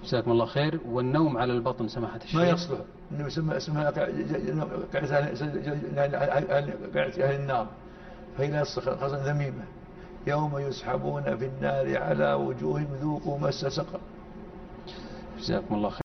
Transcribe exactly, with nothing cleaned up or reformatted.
جزاكم الله خير. والنوم على البطن سماحة الشيخ ما يصلح، إنه يسمى اسمها قاعدة أهل النار، فهي لا يصلح، خاصة ذميمة. يوم يسحبون في النار على وجوههم ذوقوا مس سقر. جزاكم الله خير.